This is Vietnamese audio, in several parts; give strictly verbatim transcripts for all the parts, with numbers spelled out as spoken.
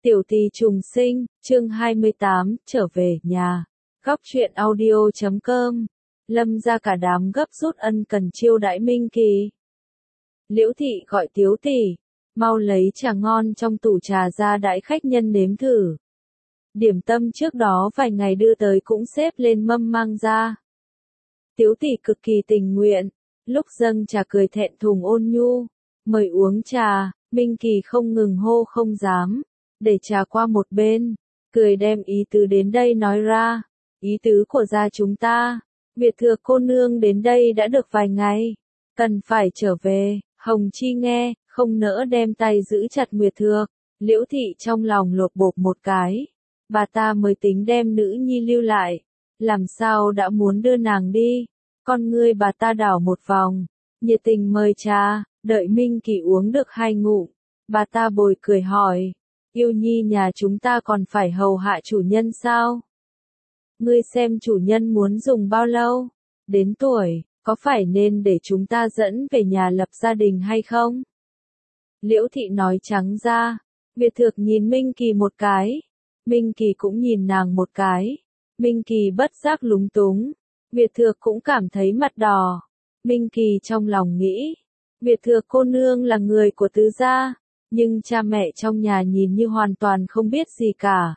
Tiểu tỳ trùng sinh, chương hai mươi tám, trở về nhà. Góc truyện audio chấm com. Lâm ra cả đám gấp rút ân cần chiêu đãi Minh Kỳ. Liễu thị gọi Tiếu tỷ, mau lấy trà ngon trong tủ trà ra đãi khách nhân nếm thử. Điểm tâm trước đó vài ngày đưa tới cũng xếp lên mâm mang ra. Tiếu tỷ cực kỳ tình nguyện, lúc dâng trà cười thẹn thùng ôn nhu, mời uống trà. Minh Kỳ không ngừng hô không dám, để trà qua một bên, cười đem ý tứ đến đây nói ra. Ý tứ của gia chúng ta, Việt Thược cô nương đến đây đã được vài ngày, cần phải trở về. Hồng Chi nghe, không nỡ đem tay giữ chặt Nguyệt Thược. Liễu thị trong lòng lột bột một cái, bà ta mới tính đem nữ nhi lưu lại, làm sao đã muốn đưa nàng đi. Con ngươi bà ta đảo một vòng, nhiệt tình mời trà. Đợi Minh Kỳ uống được hai ngụm, bà ta bồi cười hỏi, yêu nhi nhà chúng ta còn phải hầu hạ chủ nhân sao? Ngươi xem chủ nhân muốn dùng bao lâu? Đến tuổi, có phải nên để chúng ta dẫn về nhà lập gia đình hay không? Liễu thị nói trắng ra. Việt Thược nhìn Minh Kỳ một cái, Minh Kỳ cũng nhìn nàng một cái. Minh Kỳ bất giác lúng túng, Việt Thược cũng cảm thấy mặt đỏ. Minh Kỳ trong lòng nghĩ, Việt Thược cô nương là người của tứ gia, nhưng cha mẹ trong nhà nhìn như hoàn toàn không biết gì cả.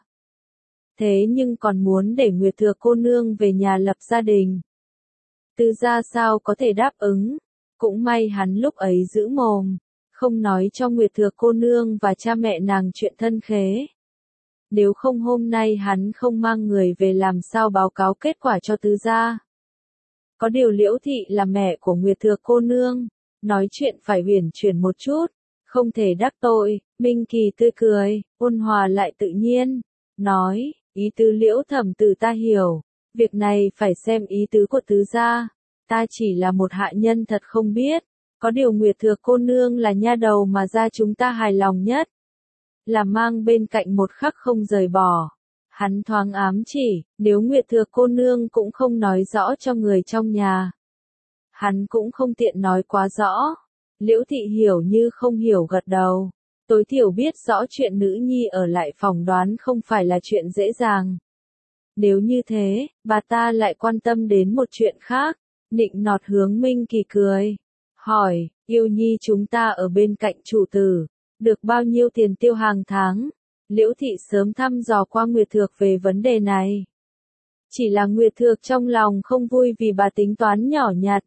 Thế nhưng còn muốn để Nguyệt Thược cô nương về nhà lập gia đình. Tứ gia sao có thể đáp ứng, cũng may hắn lúc ấy giữ mồm, không nói cho Nguyệt Thược cô nương và cha mẹ nàng chuyện thân khế. Nếu không hôm nay hắn không mang người về làm sao báo cáo kết quả cho tứ gia. Có điều Liễu thị là mẹ của Nguyệt Thược cô nương, nói chuyện phải uyển chuyển một chút, không thể đắc tội. Minh Kỳ tươi cười, ôn hòa lại tự nhiên, nói, ý tứ Liễu thẩm tử ta hiểu, việc này phải xem ý tứ của tứ gia, ta chỉ là một hạ nhân thật không biết, có điều Nguyệt Thược cô nương là nha đầu mà gia chúng ta hài lòng nhất, là mang bên cạnh một khắc không rời bỏ. Hắn thoáng ám chỉ, nếu Nguyệt Thược cô nương cũng không nói rõ cho người trong nhà, hắn cũng không tiện nói quá rõ. Liễu thị hiểu như không hiểu gật đầu, tối thiểu biết rõ chuyện nữ nhi ở lại phòng đoán không phải là chuyện dễ dàng. Nếu như thế, bà ta lại quan tâm đến một chuyện khác, nịnh nọt hướng Minh Kỳ cười, hỏi, yêu nhi chúng ta ở bên cạnh chủ tử, được bao nhiêu tiền tiêu hàng tháng? Liễu thị sớm thăm dò qua Nguyệt Thược về vấn đề này. Chỉ là Nguyệt Thược trong lòng không vui vì bà tính toán nhỏ nhặt,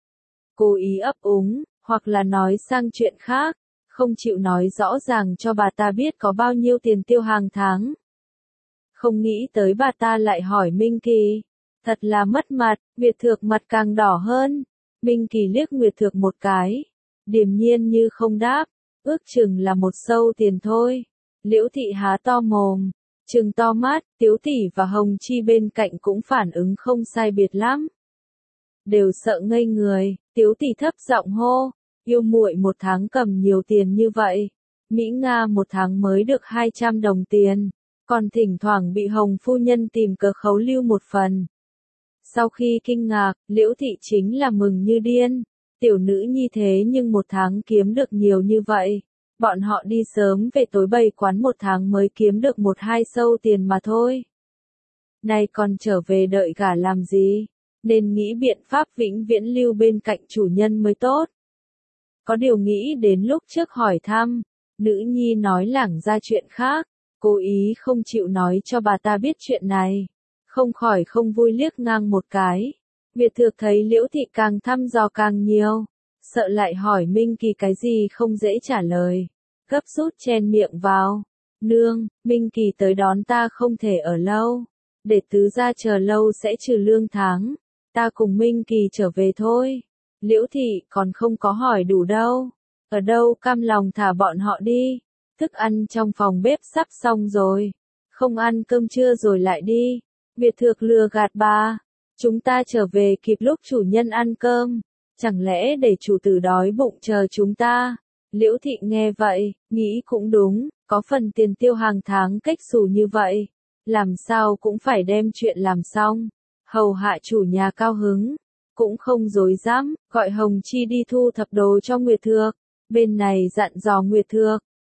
cố ý ấp úng, hoặc là nói sang chuyện khác, không chịu nói rõ ràng cho bà ta biết có bao nhiêu tiền tiêu hàng tháng. Không nghĩ tới bà ta lại hỏi Minh Kỳ, thật là mất mặt. Nguyệt Thược mặt càng đỏ hơn. Minh Kỳ liếc Nguyệt Thược một cái, điềm nhiên như không đáp, ước chừng là một sâu tiền thôi. Liễu thị há to mồm, trừng to mắt. Tiếu tỷ và Hồng Chi bên cạnh cũng phản ứng không sai biệt lắm, đều sợ ngây người. Tiếu tỷ thấp giọng hô, yêu muội một tháng cầm nhiều tiền như vậy, Mỹ Nga một tháng mới được hai trăm đồng tiền, còn thỉnh thoảng bị Hồng phu nhân tìm cớ khấu lưu một phần. Sau khi kinh ngạc, Liễu thị chính là mừng như điên, tiểu nữ nhi thế nhưng một tháng kiếm được nhiều như vậy, bọn họ đi sớm về tối bày quán một tháng mới kiếm được một hai sâu tiền mà thôi. Nay còn trở về đợi gả làm gì? Nên nghĩ biện pháp vĩnh viễn lưu bên cạnh chủ nhân mới tốt. Có điều nghĩ đến lúc trước hỏi thăm, nữ nhi nói lảng ra chuyện khác, cố ý không chịu nói cho bà ta biết chuyện này, không khỏi không vui liếc ngang một cái. Việt Thược thấy Liễu thị càng thăm dò càng nhiều, sợ lại hỏi Minh Kỳ cái gì không dễ trả lời, gấp rút chen miệng vào, nương, Minh Kỳ tới đón ta không thể ở lâu, để tứ gia chờ lâu sẽ trừ lương tháng. Ta cùng Minh Kỳ trở về thôi. Liễu thị còn không có hỏi đủ đâu. Ở đâu cam lòng thả bọn họ đi. Thức ăn trong phòng bếp sắp xong rồi. Không ăn cơm trưa rồi lại đi. Việt Thược lừa gạt bà. Chúng ta trở về kịp lúc chủ nhân ăn cơm. Chẳng lẽ để chủ tử đói bụng chờ chúng ta? Liễu thị nghe vậy, nghĩ cũng đúng. Có phần tiền tiêu hàng tháng cách xù như vậy, làm sao cũng phải đem chuyện làm xong. Hầu hạ chủ nhà cao hứng, cũng không dối dám, gọi Hồng Chi đi thu thập đồ cho Nguyệt Thược, bên này dặn dò Nguyệt Thược,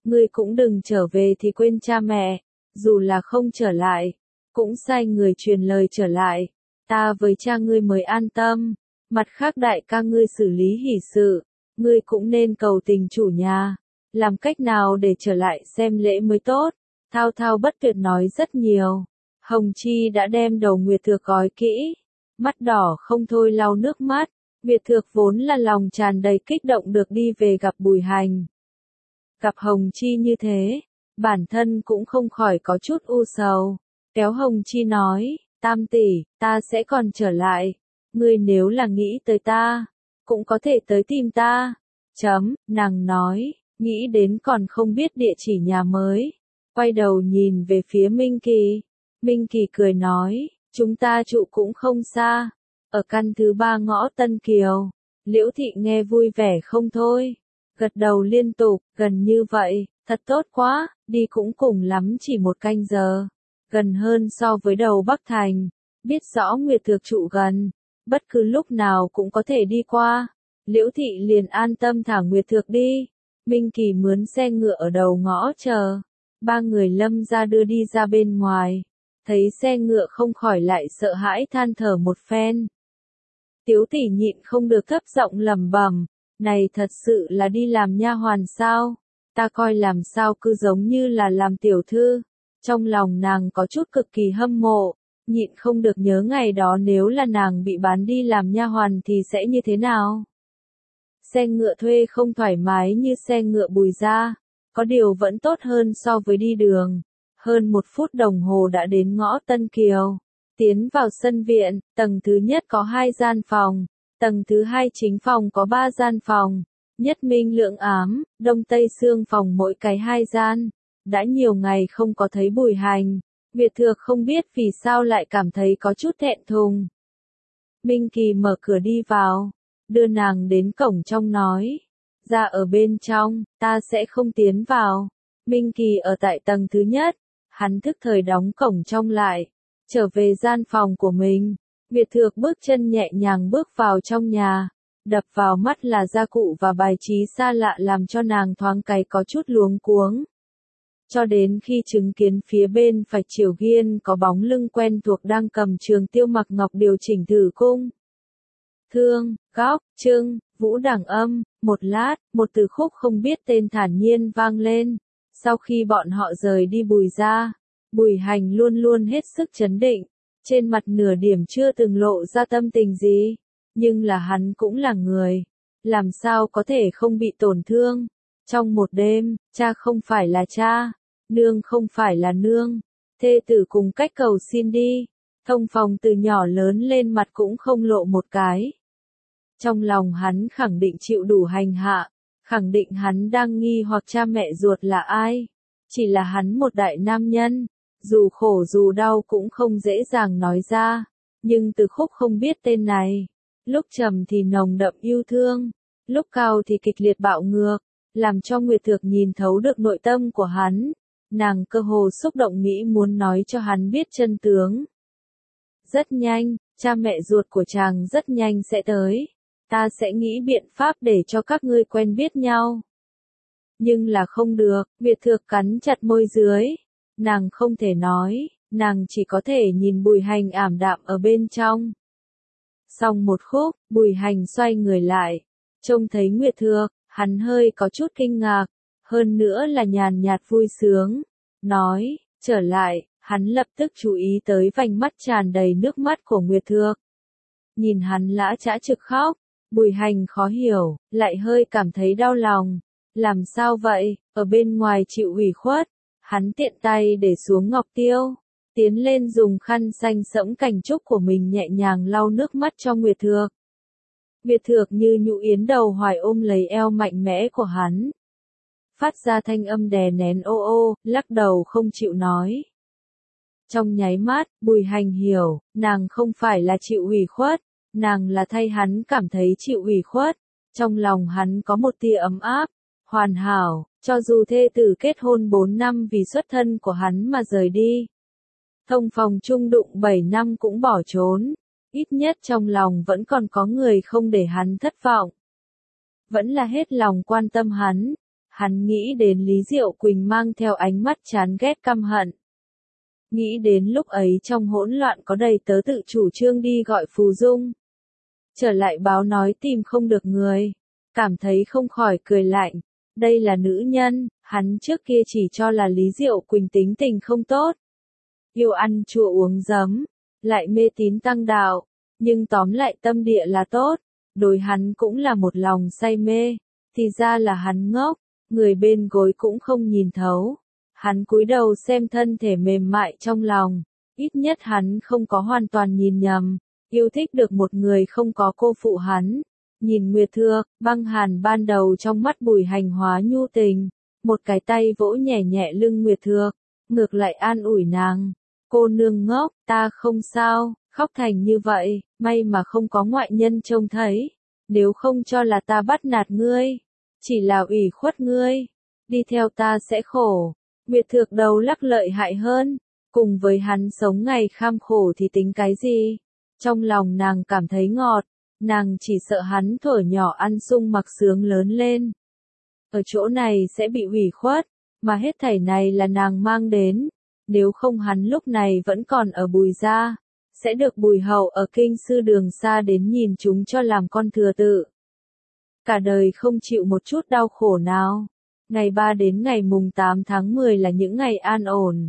ngươi cũng đừng trở về thì quên cha mẹ, dù là không trở lại, cũng sai người truyền lời trở lại, ta với cha ngươi mới an tâm, mặt khác đại ca ngươi xử lý hỷ sự, ngươi cũng nên cầu tình chủ nhà, làm cách nào để trở lại xem lễ mới tốt, thao thao bất tuyệt nói rất nhiều. Hồng Chi đã đem đầu Nguyệt Thược gói kỹ, mắt đỏ không thôi lau nước mắt, Nguyệt Thược vốn là lòng tràn đầy kích động được đi về gặp Bùi Hành. Gặp Hồng Chi như thế, bản thân cũng không khỏi có chút u sầu, kéo Hồng Chi nói, tam tỷ, ta sẽ còn trở lại, ngươi nếu là nghĩ tới ta, cũng có thể tới tìm ta. Chấm, nàng nói, nghĩ đến còn không biết địa chỉ nhà mới, quay đầu nhìn về phía Minh Kỳ. Minh Kỳ cười nói, chúng ta trụ cũng không xa, ở căn thứ ba ngõ Tân Kiều. Liễu Thị nghe vui vẻ không thôi, gật đầu liên tục, gần như vậy, thật tốt quá, đi cũng cùng lắm chỉ một canh giờ, gần hơn so với đầu Bắc Thành, biết rõ Nguyệt Thược trụ gần, bất cứ lúc nào cũng có thể đi qua. Liễu Thị liền an tâm thả Nguyệt Thược đi, Minh Kỳ mướn xe ngựa ở đầu ngõ chờ, ba người Lâm ra đưa đi ra bên ngoài. Thấy xe ngựa không khỏi lại sợ hãi than thở một phen. Tiếu tỷ nhịn không được thấp giọng lẩm bẩm, này thật sự là đi làm nha hoàn sao? Ta coi làm sao cứ giống như là làm tiểu thư. Trong lòng nàng có chút cực kỳ hâm mộ, nhịn không được nhớ ngày đó nếu là nàng bị bán đi làm nha hoàn thì sẽ như thế nào? Xe ngựa thuê không thoải mái như xe ngựa Bùi gia, có điều vẫn tốt hơn so với đi đường. Hơn một phút đồng hồ đã đến ngõ Tân Kiều. Tiến vào sân viện, tầng thứ nhất có hai gian phòng, tầng thứ hai chính phòng có ba gian phòng, nhất minh lượng ám, đông tây xương phòng mỗi cái hai gian. Đã nhiều ngày không có thấy Bùi Hành, Nguyệt Thược không biết vì sao lại cảm thấy có chút thẹn thùng. Minh Kỳ mở cửa đi vào, đưa nàng đến cổng trong nói, ra ở bên trong, ta sẽ không tiến vào. Minh Kỳ ở tại tầng thứ nhất. Hắn thức thời đóng cổng trong lại, trở về gian phòng của mình. Nguyệt Thược bước chân nhẹ nhàng bước vào trong nhà, đập vào mắt là gia cụ và bài trí xa lạ làm cho nàng thoáng cái có chút luống cuống. Cho đến khi chứng kiến phía bên phải Triều Nghiên có bóng lưng quen thuộc đang cầm trường tiêu mặc ngọc điều chỉnh thử cung. Thương, góc, trưng, vũ đẳng âm, một lát, một từ khúc không biết tên thản nhiên vang lên. Sau khi bọn họ rời đi Bùi gia, Bùi Hành luôn luôn hết sức trấn định, trên mặt nửa điểm chưa từng lộ ra tâm tình gì, nhưng là hắn cũng là người, làm sao có thể không bị tổn thương. Trong một đêm, cha không phải là cha, nương không phải là nương, thê tử cùng cách cầu xin đi, thông phòng từ nhỏ lớn lên mặt cũng không lộ một cái. Trong lòng hắn khẳng định chịu đủ hành hạ. Khẳng định hắn đang nghi hoặc cha mẹ ruột là ai. Chỉ là hắn một đại nam nhân, dù khổ dù đau cũng không dễ dàng nói ra. Nhưng từ khúc không biết tên này, lúc trầm thì nồng đậm yêu thương, lúc cao thì kịch liệt bạo ngược, làm cho Nguyệt Thược nhìn thấu được nội tâm của hắn. Nàng cơ hồ xúc động nghĩ muốn nói cho hắn biết chân tướng. Rất nhanh, cha mẹ ruột của chàng rất nhanh sẽ tới. Ta sẽ nghĩ biện pháp để cho các ngươi quen biết nhau. Nhưng là không được, Nguyệt Thược cắn chặt môi dưới. Nàng không thể nói, nàng chỉ có thể nhìn Bùi Hành ảm đạm ở bên trong. Xong một khúc, Bùi Hành xoay người lại, trông thấy Nguyệt Thược, hắn hơi có chút kinh ngạc, hơn nữa là nhàn nhạt vui sướng. Nói, trở lại, hắn lập tức chú ý tới vành mắt tràn đầy nước mắt của Nguyệt Thược. Nhìn hắn lã chã trực khóc. Bùi Hành khó hiểu, lại hơi cảm thấy đau lòng. Làm sao vậy, ở bên ngoài chịu ủy khuất. Hắn tiện tay để xuống ngọc tiêu, tiến lên dùng khăn xanh sẫm cành trúc của mình nhẹ nhàng lau nước mắt cho Nguyệt Thược. Nguyệt Thược như nhũ yến đầu hoài ôm lấy eo mạnh mẽ của hắn. Phát ra thanh âm đè nén ô ô, lắc đầu không chịu nói. Trong nháy mắt, Bùi Hành hiểu, nàng không phải là chịu ủy khuất. Nàng là thay hắn cảm thấy chịu ủy khuất, trong lòng hắn có một tia ấm áp, hoàn hảo, cho dù thê tử kết hôn bốn năm vì xuất thân của hắn mà rời đi. Thông phòng chung đụng bảy năm cũng bỏ trốn, ít nhất trong lòng vẫn còn có người không để hắn thất vọng. Vẫn là hết lòng quan tâm hắn, Hắn nghĩ đến Lý Diệu Quỳnh mang theo ánh mắt chán ghét căm hận. Nghĩ đến lúc ấy trong hỗn loạn có đầy tớ tự chủ trương đi gọi Phù Dung. Trở lại báo nói tìm không được người. Cảm thấy không khỏi cười lạnh. Đây là nữ nhân, hắn trước kia chỉ cho là Lý Diệu Quỳnh tính tình không tốt. Yêu ăn chua uống giấm, lại mê tín tăng đạo. Nhưng tóm lại tâm địa là tốt. Đối hắn cũng là một lòng say mê. Thì ra là hắn ngốc, người bên gối cũng không nhìn thấu. Hắn cúi đầu xem thân thể mềm mại trong lòng. Ít nhất hắn không có hoàn toàn nhìn nhầm. Yêu thích được một người không có cô phụ hắn. Nhìn Nguyệt Thược, băng hàn ban đầu trong mắt Bùi Hành hóa nhu tình. Một cái tay vỗ nhẹ nhẹ lưng Nguyệt Thược. Ngược lại an ủi nàng. Cô nương ngốc, ta không sao, khóc thành như vậy, may mà không có ngoại nhân trông thấy. Nếu không cho là ta bắt nạt ngươi. Chỉ là ủy khuất ngươi. Đi theo ta sẽ khổ. Nguyệt Thược đầu lắc lợi hại hơn. Cùng với hắn sống ngày kham khổ thì tính cái gì? Trong lòng nàng cảm thấy ngọt. Nàng chỉ sợ hắn thuở nhỏ ăn sung mặc sướng lớn lên. Ở chỗ này sẽ bị ủy khuất. Mà hết thảy này là nàng mang đến. Nếu không hắn lúc này vẫn còn ở Bùi gia. Sẽ được Bùi hậu ở kinh sư đường xa đến nhìn chúng cho làm con thừa tự. Cả đời không chịu một chút đau khổ nào. Ngày ba đến ngày mùng tám tháng mười là những ngày an ổn.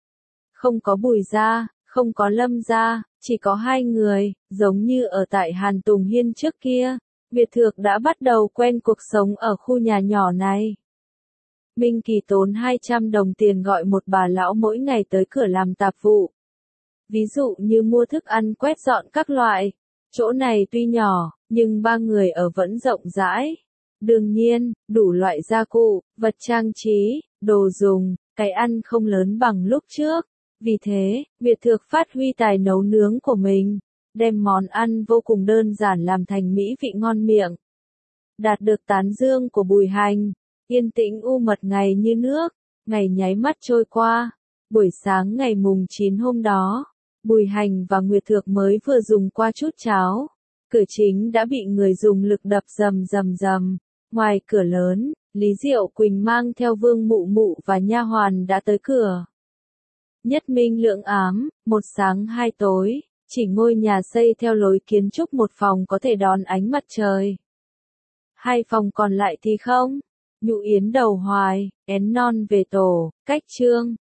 Không có Bùi gia, không có Lâm gia, chỉ có hai người, giống như ở tại Hàn Tùng Hiên trước kia. Việt Thược đã bắt đầu quen cuộc sống ở khu nhà nhỏ này. Minh Kỳ tốn hai trăm đồng tiền gọi một bà lão mỗi ngày tới cửa làm tạp vụ. Ví dụ như mua thức ăn quét dọn các loại. Chỗ này tuy nhỏ, nhưng ba người ở vẫn rộng rãi. Đương nhiên, đủ loại gia cụ, vật trang trí, đồ dùng, cái ăn không lớn bằng lúc trước. Vì thế, Việt Thược phát huy tài nấu nướng của mình, đem món ăn vô cùng đơn giản làm thành mỹ vị ngon miệng. Đạt được tán dương của Bùi Hành, yên tĩnh u mật ngày như nước, ngày nháy mắt trôi qua. Buổi sáng ngày mùng chín hôm đó, Bùi Hành và Nguyệt Thược mới vừa dùng qua chút cháo. Cửa chính đã bị người dùng lực đập rầm rầm rầm. Ngoài cửa lớn, Lý Diệu Quỳnh mang theo Vương Mụ Mụ và nha hoàn đã tới cửa. Nhất minh lượng ám, một sáng hai tối, chỉ ngôi nhà xây theo lối kiến trúc một phòng có thể đón ánh mặt trời. Hai phòng còn lại thì không. Nhũ yến đầu hoài, én non về tổ, cách trương,